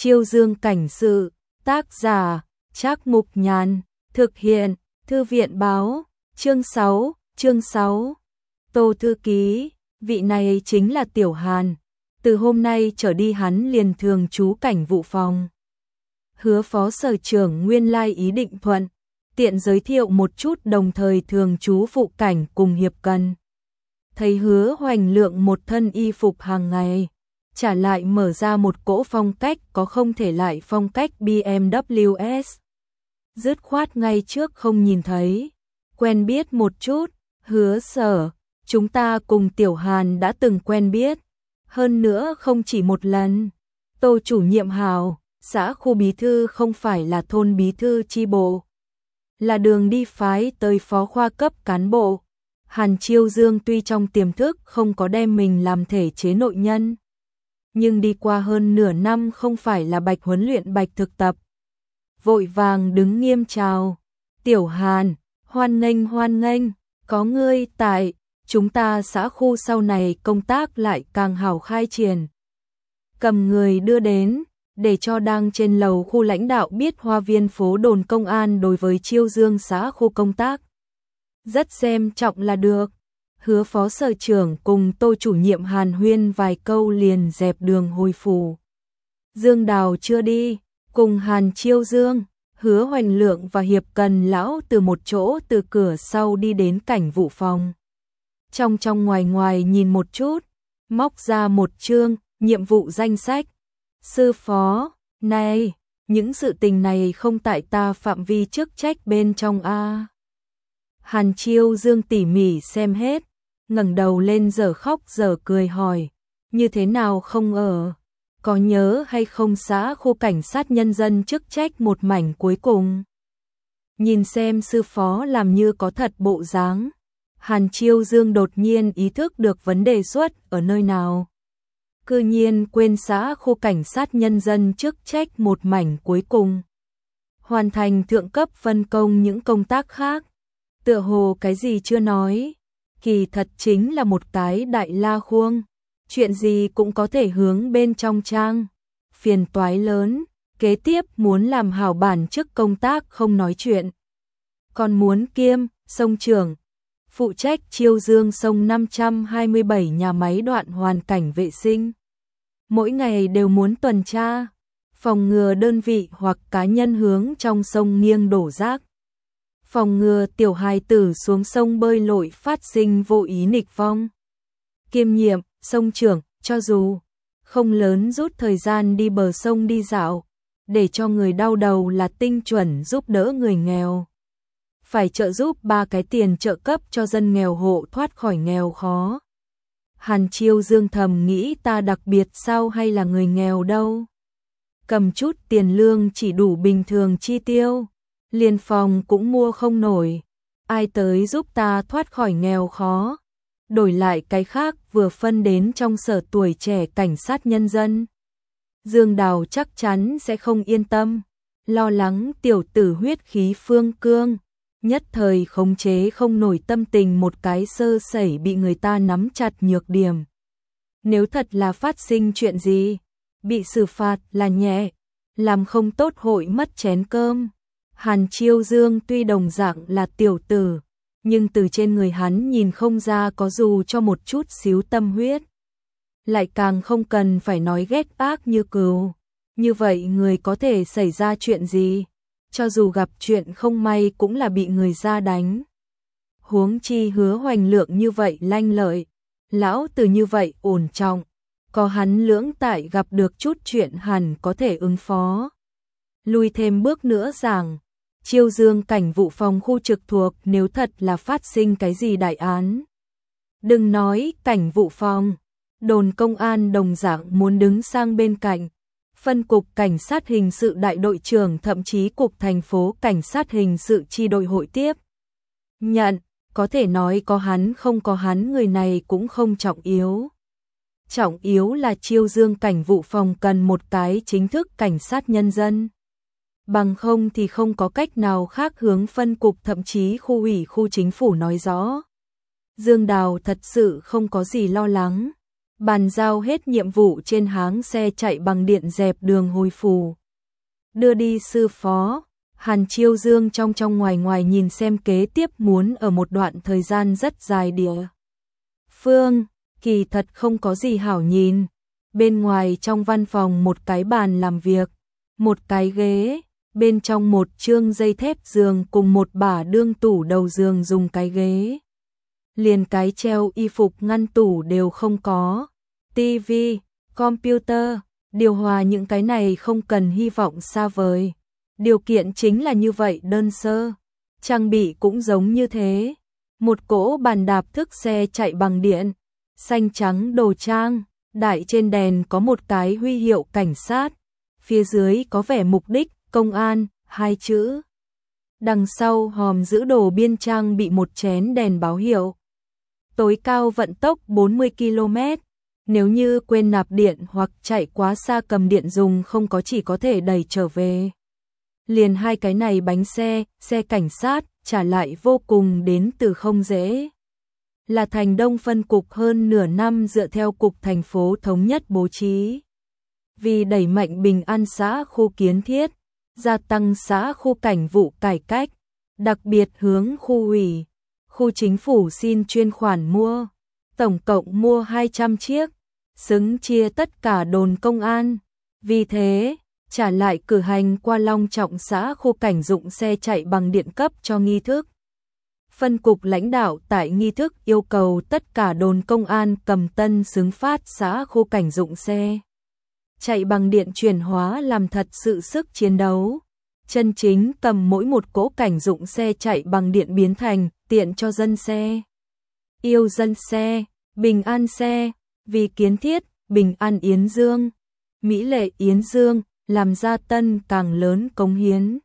Chiêu Dương cảnh sự, tác giả, Trác Mục Nhàn, thực hiện, Thư viện báo, chương 6. Tô thư ký, vị này chính là Tiểu Hàn, từ hôm nay trở đi hắn liền thường trú cảnh vụ phòng. Hứa phó sở trưởng nguyên lai ý định thuận, tiện giới thiệu một chút đồng thời thường trú phụ cảnh cùng hiệp cần. Thấy Hứa Hoành Lượng một thân y phục hàng ngày, trả lại mở ra một cỗ phong cách có không thể lại phong cách BMW S. Dứt khoát ngay trước không nhìn thấy, quen biết một chút, Hứa sở, chúng ta cùng Tiểu Hàn đã từng quen biết, hơn nữa không chỉ một lần. Tô chủ nhiệm hào, xã khu bí thư không phải là thôn bí thư chi bộ, là đường đi phái tới phó khoa cấp cán bộ. Hàn Chiêu Dương tuy trong tiềm thức không có đem mình làm thể chế nội nhân, nhưng đi qua hơn nửa năm không phải là bạch huấn luyện bạch thực tập. Vội vàng đứng nghiêm chào, Tiểu Hàn, hoan nghênh, có ngươi tại, chúng ta xã khu sau này công tác lại càng hảo khai triển. Cầm người đưa đến, để cho đang trên lầu khu lãnh đạo biết hoa viên phố đồn công an đối với Chiêu Dương xã khu công tác rất xem trọng là được. Hứa phó sở trưởng cùng Tô chủ nhiệm hàn huyên vài câu liền dẹp đường hồi phủ. Dương Đào chưa đi, cùng Hàn Chiêu Dương, Hứa Hoành Lượng và hiệp cần lão từ một chỗ từ cửa sau đi đến cảnh vụ phòng. Trong ngoài nhìn một chút, móc ra một chương nhiệm vụ danh sách. Sư phó, này, những sự tình này không tại ta phạm vi chức trách bên trong a. Hàn Chiêu Dương tỉ mỉ xem hết, ngẩng đầu lên giờ khóc giờ cười hỏi, như thế nào không ở, có nhớ hay không xã khu cảnh sát nhân dân chức trách một mảnh cuối cùng. Nhìn xem sư phó làm như có thật bộ dáng, Hàn Chiêu Dương đột nhiên ý thức được vấn đề xuất ở nơi nào. Cư nhiên quên xã khu cảnh sát nhân dân chức trách một mảnh cuối cùng. Hoàn thành thượng cấp phân công những công tác khác. Tựa hồ cái gì chưa nói. Kỳ thật chính là một cái đại la khuông. Chuyện gì cũng có thể hướng bên trong trang. Phiền toái lớn. Kế tiếp muốn làm hảo bản chức công tác không nói chuyện. Còn muốn kiêm, sông trưởng. Phụ trách Chiêu Dương sông 527 nhà máy đoạn hoàn cảnh vệ sinh. Mỗi ngày đều muốn tuần tra, phòng ngừa đơn vị hoặc cá nhân hướng trong sông nghiêng đổ rác. Phòng ngừa tiểu hài tử xuống sông bơi lội phát sinh vô ý nghịch vong. Kiêm nhiệm, sông trưởng, cho dù không lớn rút thời gian đi bờ sông đi dạo, để cho người đau đầu là tinh chuẩn giúp đỡ người nghèo. Phải trợ giúp 3 cái tiền trợ cấp cho dân nghèo hộ thoát khỏi nghèo khó. Hàn Chiêu Dương thầm nghĩ ta đặc biệt sao hay là người nghèo đâu. Cầm chút tiền lương chỉ đủ bình thường chi tiêu, liền phòng cũng mua không nổi. Ai tới giúp ta thoát khỏi nghèo khó, đổi lại cái khác vừa phân đến trong sở tuổi trẻ cảnh sát nhân dân. Dương Đào chắc chắn sẽ không yên tâm, lo lắng tiểu tử huyết khí phương cương. Nhất thời khống chế không nổi tâm tình một cái sơ sẩy bị người ta nắm chặt nhược điểm. Nếu thật là phát sinh chuyện gì, bị xử phạt là nhẹ, làm không tốt hội mất chén cơm. Hàn Chiêu Dương tuy đồng dạng là tiểu tử, nhưng từ trên người hắn nhìn không ra có dù cho một chút xíu tâm huyết. Lại càng không cần phải nói ghét ác như cừu. Như vậy người có thể xảy ra chuyện gì? Cho dù gặp chuyện không may cũng là bị người ra đánh. Huống chi Hứa Hoành Lượng như vậy lanh lợi, lão tử như vậy ổn trọng, có hắn lưỡng tại gặp được chút chuyện hẳn có thể ứng phó. Lùi thêm bước nữa rằng, Chiêu Dương cảnh vụ phòng khu trực thuộc nếu thật là phát sinh cái gì đại án. Đừng nói cảnh vụ phòng, đồn công an đồng dạng muốn đứng sang bên cạnh. Phân cục cảnh sát hình sự đại đội trưởng thậm chí cục thành phố cảnh sát hình sự chi đội hội tiếp nhận, có thể nói có hắn không có hắn người này cũng không trọng yếu. Trọng yếu là Chiêu Dương cảnh vụ phòng cần một cái chính thức cảnh sát nhân dân. Bằng không thì không có cách nào khác hướng phân cục thậm chí khu ủy khu chính phủ nói rõ. Dương Đào thật sự không có gì lo lắng. Bàn giao hết nhiệm vụ trên háng xe chạy bằng điện dẹp đường hồi phủ. Đưa đi sư phó, Hàn Chiêu Dương trong ngoài ngoài nhìn xem kế tiếp muốn ở một đoạn thời gian rất dài địa phương, kỳ thật không có gì hảo nhìn. Bên ngoài trong văn phòng một cái bàn làm việc, một cái ghế, bên trong một chương dây thép giường cùng một bả đương tủ đầu giường dùng cái ghế. Liền cái treo y phục ngăn tủ đều không có. Tivi, computer, điều hòa những cái này không cần hy vọng xa vời. Điều kiện chính là như vậy đơn sơ. Trang bị cũng giống như thế. Một cỗ bàn đạp thức xe chạy bằng điện, xanh trắng đồ trang, đại trên đèn có một cái huy hiệu cảnh sát, phía dưới có vẻ mục đích công an, hai chữ. Đằng sau hòm giữ đồ biên trang bị một chén đèn báo hiệu. Tối cao vận tốc 40 km. Nếu như quên nạp điện hoặc chạy quá xa cầm điện dùng không có chỉ có thể đẩy trở về. Liền hai cái này bánh xe, xe cảnh sát, trả lại vô cùng đến từ không dễ. Là thành đông phân cục hơn nửa năm dựa theo cục thành phố thống nhất bố trí. Vì đẩy mạnh bình an xã khu kiến thiết, gia tăng xã khu cảnh vụ cải cách, đặc biệt hướng khu ủy, khu chính phủ xin chuyên khoản mua, tổng cộng mua 200 chiếc, xứng chia tất cả đồn công an. Vì thế, trả lại cử hành qua long trọng xã khu cảnh dụng xe chạy bằng điện cấp cho nghi thức. Phân cục lãnh đạo tại nghi thức yêu cầu tất cả đồn công an cầm tân xứng phát xã khu cảnh dụng xe chạy bằng điện chuyển hóa làm thật sự sức chiến đấu. Chân chính cầm mỗi một cỗ cảnh dụng xe chạy bằng điện biến thành tiện cho dân xe. Yêu dân xe, bình an xe, vì kiến thiết, bình an Yến Dương, mỹ lệ Yến Dương, làm ra tân càng lớn cống hiến.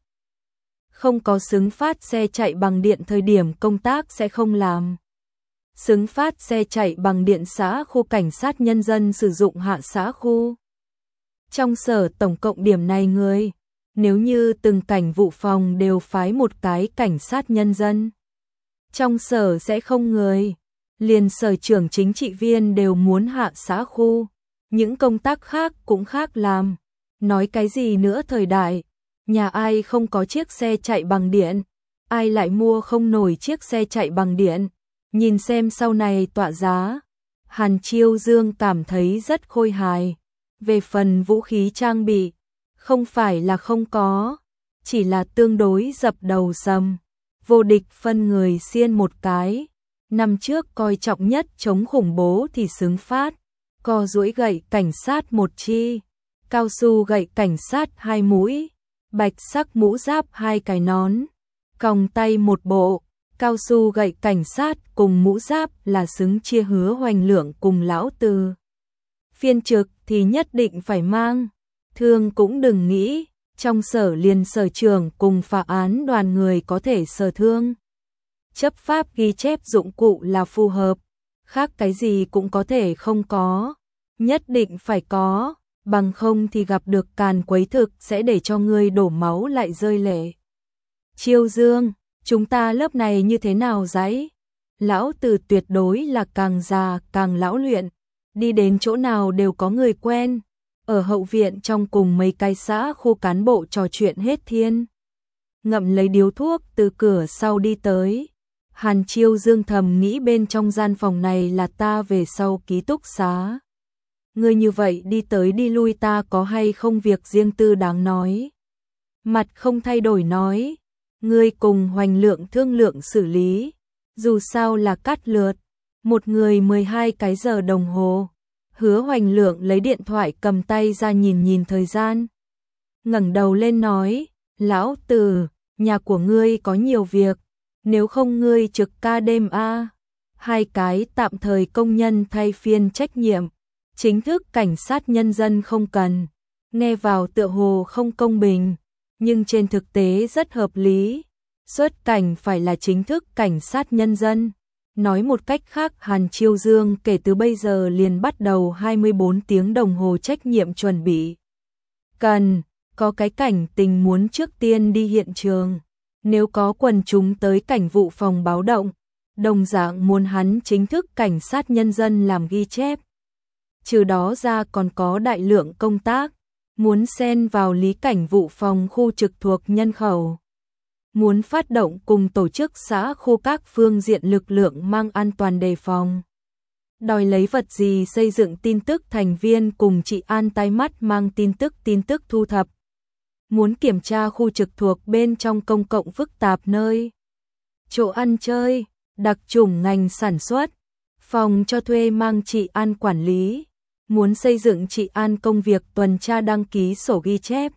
Không có xứng phát xe chạy bằng điện thời điểm công tác sẽ không làm. Xứng phát xe chạy bằng điện xã khu cảnh sát nhân dân sử dụng hạ xã khu. Trong sở tổng cộng điểm này người, nếu như từng cảnh vụ phòng đều phái một cái cảnh sát nhân dân. Trong sở sẽ không người, liền sở trưởng chính trị viên đều muốn hạ xã khu, những công tác khác cũng khác làm. Nói cái gì nữa thời đại, nhà ai không có chiếc xe chạy bằng điện, ai lại mua không nổi chiếc xe chạy bằng điện, nhìn xem sau này tọa giá. Hàn Chiêu Dương cảm thấy rất khôi hài. Về phần vũ khí trang bị, không phải là không có, chỉ là tương đối dập đầu sầm. Vô địch phân người xiên một cái, năm trước coi trọng nhất chống khủng bố thì xứng phát, co duỗi gậy cảnh sát một chi, cao su gậy cảnh sát hai mũi, bạch sắc mũ giáp hai cái nón, còng tay một bộ, cao su gậy cảnh sát cùng mũ giáp là xứng chia Hứa Hoành Lượng cùng lão Từ. Phiên trực thì nhất định phải mang, thương cũng đừng nghĩ, trong sở liền sở trưởng cùng phá án đoàn người có thể sở thương. Chấp pháp ghi chép dụng cụ là phù hợp, khác cái gì cũng có thể không có, nhất định phải có, bằng không thì gặp được càn quấy thực sẽ để cho ngươi đổ máu lại rơi lệ. Chiêu Dương, chúng ta lớp này như thế nào giấy? Lão Từ tuyệt đối là càng già càng lão luyện, đi đến chỗ nào đều có người quen. Ở hậu viện trong cùng mấy cái xã khu cán bộ trò chuyện hết thiên. Ngậm lấy điếu thuốc từ cửa sau đi tới. Hàn Chiêu Dương thầm nghĩ bên trong gian phòng này là ta về sau ký túc xá. Ngươi như vậy đi tới đi lui ta có hay không việc riêng tư đáng nói. Mặt không thay đổi nói. Ngươi cùng Hoành Lượng thương lượng xử lý. Dù sao là cắt lượt. Một người 12 cái giờ đồng hồ. Hứa Hoành Lượng lấy điện thoại cầm tay ra nhìn thời gian. Ngẩng đầu lên nói, lão Từ, nhà của ngươi có nhiều việc, nếu không ngươi trực ca đêm a. Hai cái tạm thời công nhân thay phiên trách nhiệm, chính thức cảnh sát nhân dân không cần. Nghe vào tựa hồ không công bình, nhưng trên thực tế rất hợp lý. Xuất cảnh phải là chính thức cảnh sát nhân dân. Nói một cách khác, Hàn Chiêu Dương kể từ bây giờ liền bắt đầu 24 tiếng đồng hồ trách nhiệm chuẩn bị. Cần, có cái cảnh tình muốn trước tiên đi hiện trường. Nếu có quần chúng tới cảnh vụ phòng báo động, đồng dạng muốn hắn chính thức cảnh sát nhân dân làm ghi chép. trừ đó ra còn có đại lượng công tác, muốn xen vào lý cảnh vụ phòng khu trực thuộc nhân khẩu. Muốn phát động cùng tổ chức xã khu các phương diện lực lượng mang an toàn đề phòng. Đòi lấy vật gì xây dựng tin tức thành viên cùng trị an tai mắt mang tin tức thu thập. Muốn kiểm tra khu trực thuộc bên trong công cộng phức tạp nơi. Chỗ ăn chơi, đặc chủng ngành sản xuất, phòng cho thuê mang trị an quản lý. Muốn xây dựng trị an công việc tuần tra đăng ký sổ ghi chép.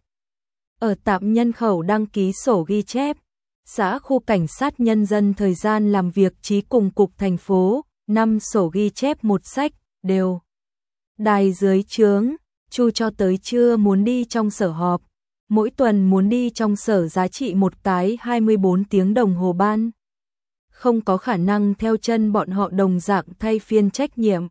Ở tạm nhân khẩu đăng ký sổ ghi chép. Xã khu cảnh sát nhân dân thời gian làm việc chí cùng cục thành phố, 5 sổ ghi chép một sách, đều. Đài dưới trướng, chu cho tới trưa muốn đi trong sở họp, mỗi tuần muốn đi trong sở giá trị một cái 24 tiếng đồng hồ ban. Không có khả năng theo chân bọn họ đồng dạng thay phiên trách nhiệm.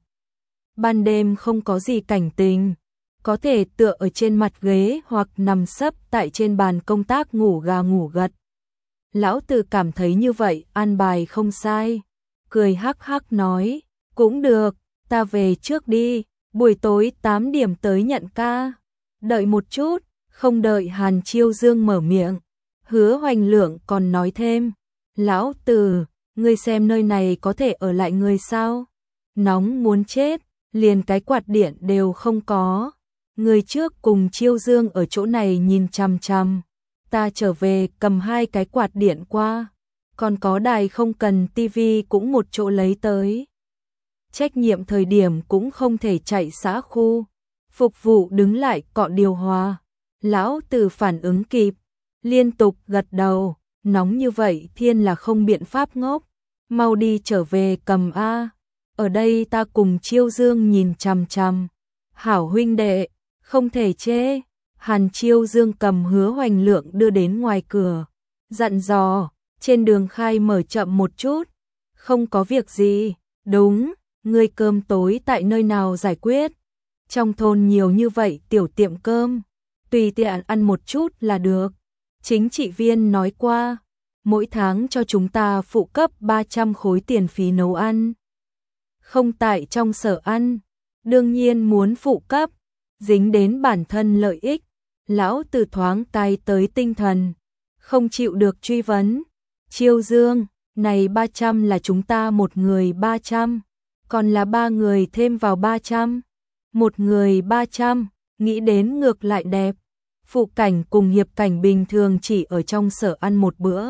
Ban đêm không có gì cảnh tình, có thể tựa ở trên mặt ghế hoặc nằm sấp tại trên bàn công tác ngủ gà ngủ gật. Lão Từ cảm thấy như vậy an bài không sai, cười hắc hắc nói, cũng được, ta về trước đi, buổi tối 8 điểm tới nhận ca. Đợi một chút, không đợi Hàn Chiêu Dương mở miệng, Hứa Hoành Lượng còn nói thêm, Lão Từ, ngươi xem nơi này có thể ở lại người sao? Nóng muốn chết, liền cái quạt điện đều không có. Người trước cùng Chiêu Dương ở chỗ này nhìn chằm chằm. Ta trở về cầm 2 cái quạt điện qua. Còn có đài không cần tivi cũng một chỗ lấy tới. Trách nhiệm thời điểm cũng không thể chạy xã khu. Phục vụ đứng lại cọ điều hòa. Lão Từ phản ứng kịp, liên tục gật đầu. Nóng như vậy thiên là không biện pháp ngốc. Mau đi trở về cầm A. Ở đây ta cùng Chiêu Dương nhìn chằm chằm. Hảo huynh đệ, không thể chê. Hàn Chiêu Dương cầm Hứa Hoành Lượng đưa đến ngoài cửa. Dặn dò, trên đường khai mở chậm một chút. Không có việc gì, đúng, ngươi cơm tối tại nơi nào giải quyết. Trong thôn nhiều như vậy tiểu tiệm cơm, tùy tiện ăn một chút là được. Chính trị viên nói qua, mỗi tháng cho chúng ta phụ cấp 300 khối tiền phí nấu ăn. Không tại trong sở ăn, đương nhiên muốn phụ cấp, dính đến bản thân lợi ích. Lão Từ thoáng cai tới tinh thần, không chịu được truy vấn. Chiêu Dương, này 300 là chúng ta một người 300, còn là 3 người thêm vào 300. Một người 300, nghĩ đến ngược lại đẹp. Phụ cảnh cùng hiệp cảnh bình thường chỉ ở trong sở ăn một bữa.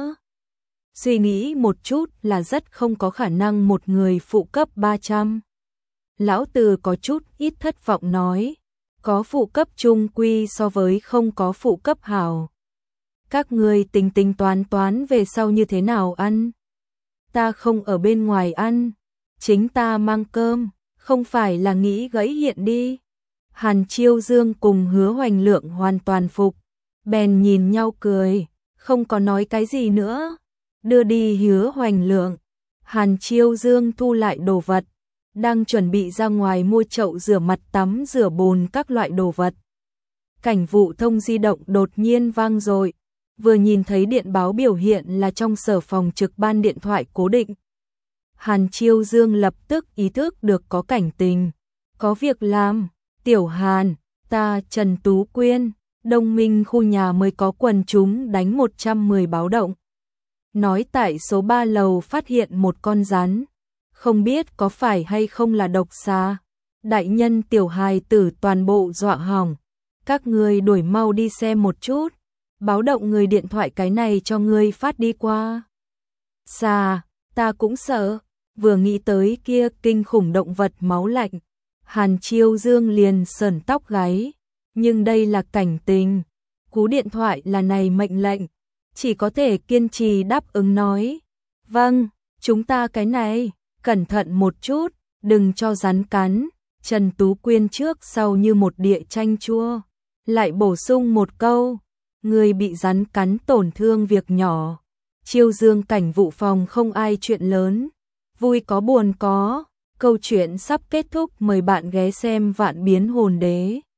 Suy nghĩ một chút là rất không có khả năng một người phụ cấp 300. Lão Từ có chút ít thất vọng nói, có phụ cấp trung quy so với không có phụ cấp hảo. Các người tính toán về sau như thế nào ăn? Ta không ở bên ngoài ăn, chính ta mang cơm, không phải là nghĩ gãy hiện đi. Hàn Chiêu Dương cùng Hứa Hoành Lượng hoàn toàn phục, bèn nhìn nhau cười, không có nói cái gì nữa. Đưa đi Hứa Hoành Lượng, Hàn Chiêu Dương thu lại đồ vật, đang chuẩn bị ra ngoài mua chậu rửa mặt tắm rửa bồn các loại đồ vật. Cảnh vụ thông di động đột nhiên vang dội, vừa nhìn thấy điện báo biểu hiện là trong sở phòng trực ban điện thoại cố định. Hàn Chiêu Dương lập tức ý thức được có cảnh tình, có việc làm. Tiểu Hàn, ta Trần Tú Quyên, Đông Minh khu nhà mới có quần chúng đánh 110 báo động. Nói tại số 3 lầu phát hiện một con rắn, không biết có phải hay không là độc xà. Đại nhân tiểu hài tử toàn bộ dọa hỏng. Các ngươi đuổi mau đi xem một chút. Báo động người điện thoại cái này cho ngươi phát đi qua. Xà, ta cũng sợ. Vừa nghĩ tới kia kinh khủng động vật máu lạnh, Hàn Chiêu Dương liền sởn tóc gáy. Nhưng đây là cảnh tình. Cú điện thoại là này mệnh lệnh. Chỉ có thể kiên trì đáp ứng nói. Vâng, chúng ta cái này, cẩn thận một chút, đừng cho rắn cắn. Trần Tú Quyên trước sau như một địa chanh chua. Lại bổ sung một câu, người bị rắn cắn tổn thương việc nhỏ. Chiêu Dương cảnh vụ phòng không ai chuyện lớn. Vui có buồn có. Câu chuyện sắp kết thúc, mời bạn ghé xem Vạn Biến Hồn Đế.